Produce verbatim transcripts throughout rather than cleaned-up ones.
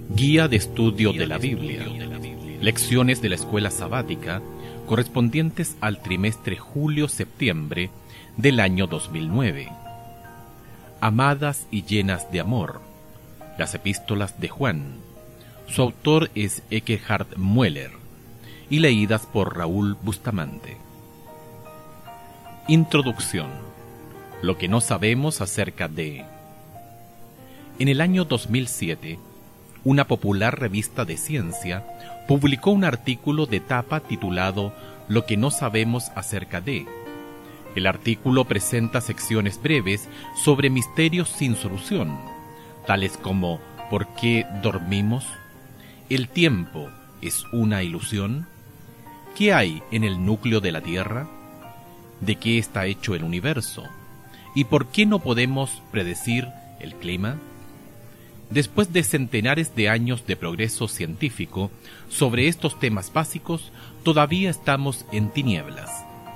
Guía de Estudio de la Biblia. Lecciones de la Escuela Sabática correspondientes al trimestre julio-septiembre del año dos mil nueve. Amadas y llenas de amor. Las epístolas de Juan. Su autor es Eckhard Müller y leídas por Raúl Bustamante. Introducción. Lo que no sabemos acerca de... En el año dos mil siete, una popular revista de ciencia publicó un artículo de tapa titulado Lo que no sabemos acerca de. El artículo presenta secciones breves sobre misterios sin solución, tales como ¿por qué dormimos? ¿El tiempo es una ilusión? ¿Qué hay en el núcleo de la Tierra? ¿De qué está hecho el universo? ¿Y por qué no podemos predecir el clima? Después de centenares de años de progreso científico sobre estos temas básicos, todavía estamos en tinieblas.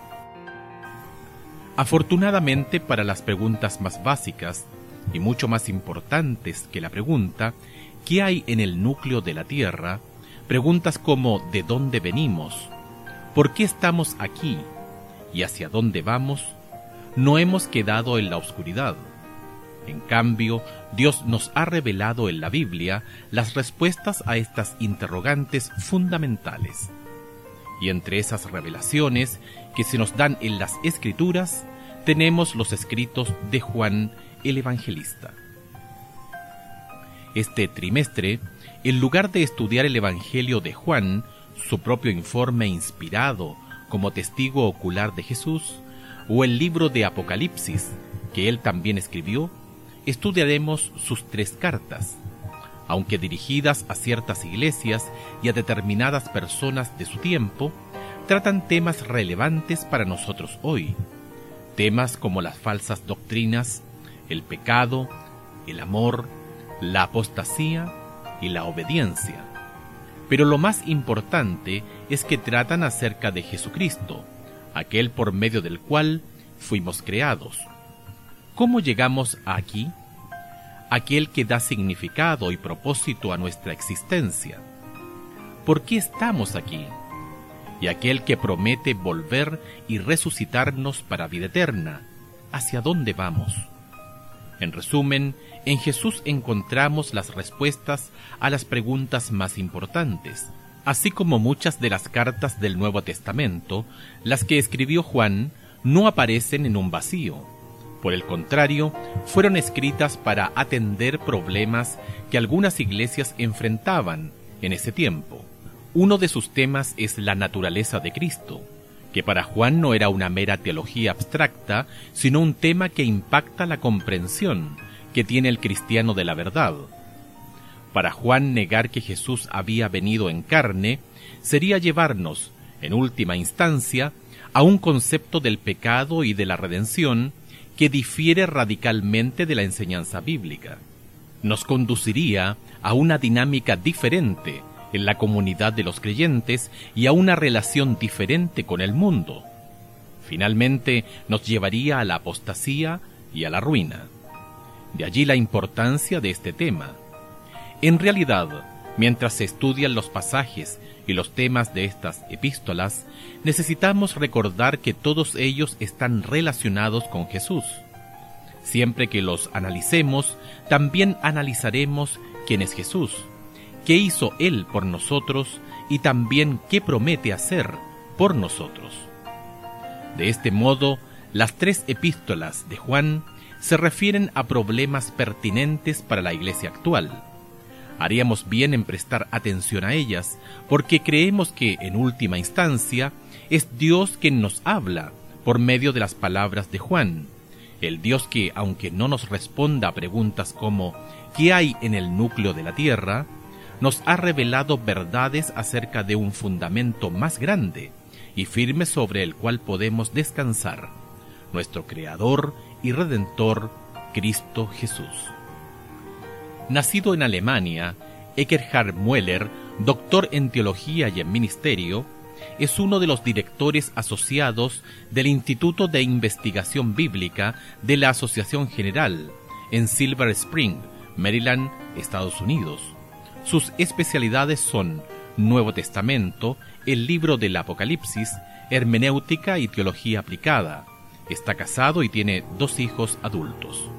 Afortunadamente, para las preguntas más básicas y mucho más importantes que la pregunta ¿qué hay en el núcleo de la Tierra?, preguntas como ¿de dónde venimos?, ¿por qué estamos aquí? ¿Y hacia dónde vamos?, no hemos quedado en la oscuridad. En cambio, Dios nos ha revelado en la Biblia las respuestas a estas interrogantes fundamentales. Y entre esas revelaciones que se nos dan en las Escrituras, tenemos los escritos de Juan el Evangelista. Este trimestre, en lugar de estudiar el Evangelio de Juan, su propio informe inspirado como testigo ocular de Jesús, o el libro de Apocalipsis, que él también escribió, estudiaremos sus tres cartas, aunque dirigidas a ciertas iglesias y a determinadas personas de su tiempo, tratan temas relevantes para nosotros hoy, temas como las falsas doctrinas, el pecado, el amor, la apostasía y la obediencia. Pero lo más importante es que tratan acerca de Jesucristo, aquel por medio del cual fuimos creados. ¿Cómo llegamos aquí? Aquel que da significado y propósito a nuestra existencia. ¿Por qué estamos aquí? Y aquel que promete volver y resucitarnos para vida eterna. ¿Hacia dónde vamos? En resumen, en Jesús encontramos las respuestas a las preguntas más importantes. Así como muchas de las cartas del Nuevo Testamento, las que escribió Juan no aparecen en un vacío. Por el contrario, fueron escritas para atender problemas que algunas iglesias enfrentaban en ese tiempo. Uno de sus temas es la naturaleza de Cristo, que para Juan no era una mera teología abstracta, sino un tema que impacta la comprensión que tiene el cristiano de la verdad. Para Juan, negar que Jesús había venido en carne sería llevarnos, en última instancia, a un concepto del pecado y de la redención que difiere radicalmente de la enseñanza bíblica. Nos conduciría a una dinámica diferente en la comunidad de los creyentes y a una relación diferente con el mundo. Finalmente, nos llevaría a la apostasía y a la ruina. De allí la importancia de este tema. En realidad, mientras se estudian los pasajes y los temas de estas epístolas, necesitamos recordar que todos ellos están relacionados con Jesús. Siempre que los analicemos, también analizaremos quién es Jesús, qué hizo Él por nosotros y también qué promete hacer por nosotros. De este modo, las tres epístolas de Juan se refieren a problemas pertinentes para la iglesia actual. Haríamos bien en prestar atención a ellas, porque creemos que, en última instancia, es Dios quien nos habla por medio de las palabras de Juan, el Dios que, aunque no nos responda a preguntas como ¿qué hay en el núcleo de la Tierra?, nos ha revelado verdades acerca de un fundamento más grande y firme sobre el cual podemos descansar, nuestro Creador y Redentor, Cristo Jesús. Nacido en Alemania, Eckhard Müller, doctor en teología y en ministerio, es uno de los directores asociados del Instituto de Investigación Bíblica de la Asociación General en Silver Spring, Maryland, Estados Unidos. Sus especialidades son Nuevo Testamento, el libro del Apocalipsis, hermenéutica y teología aplicada. Está casado y tiene dos hijos adultos.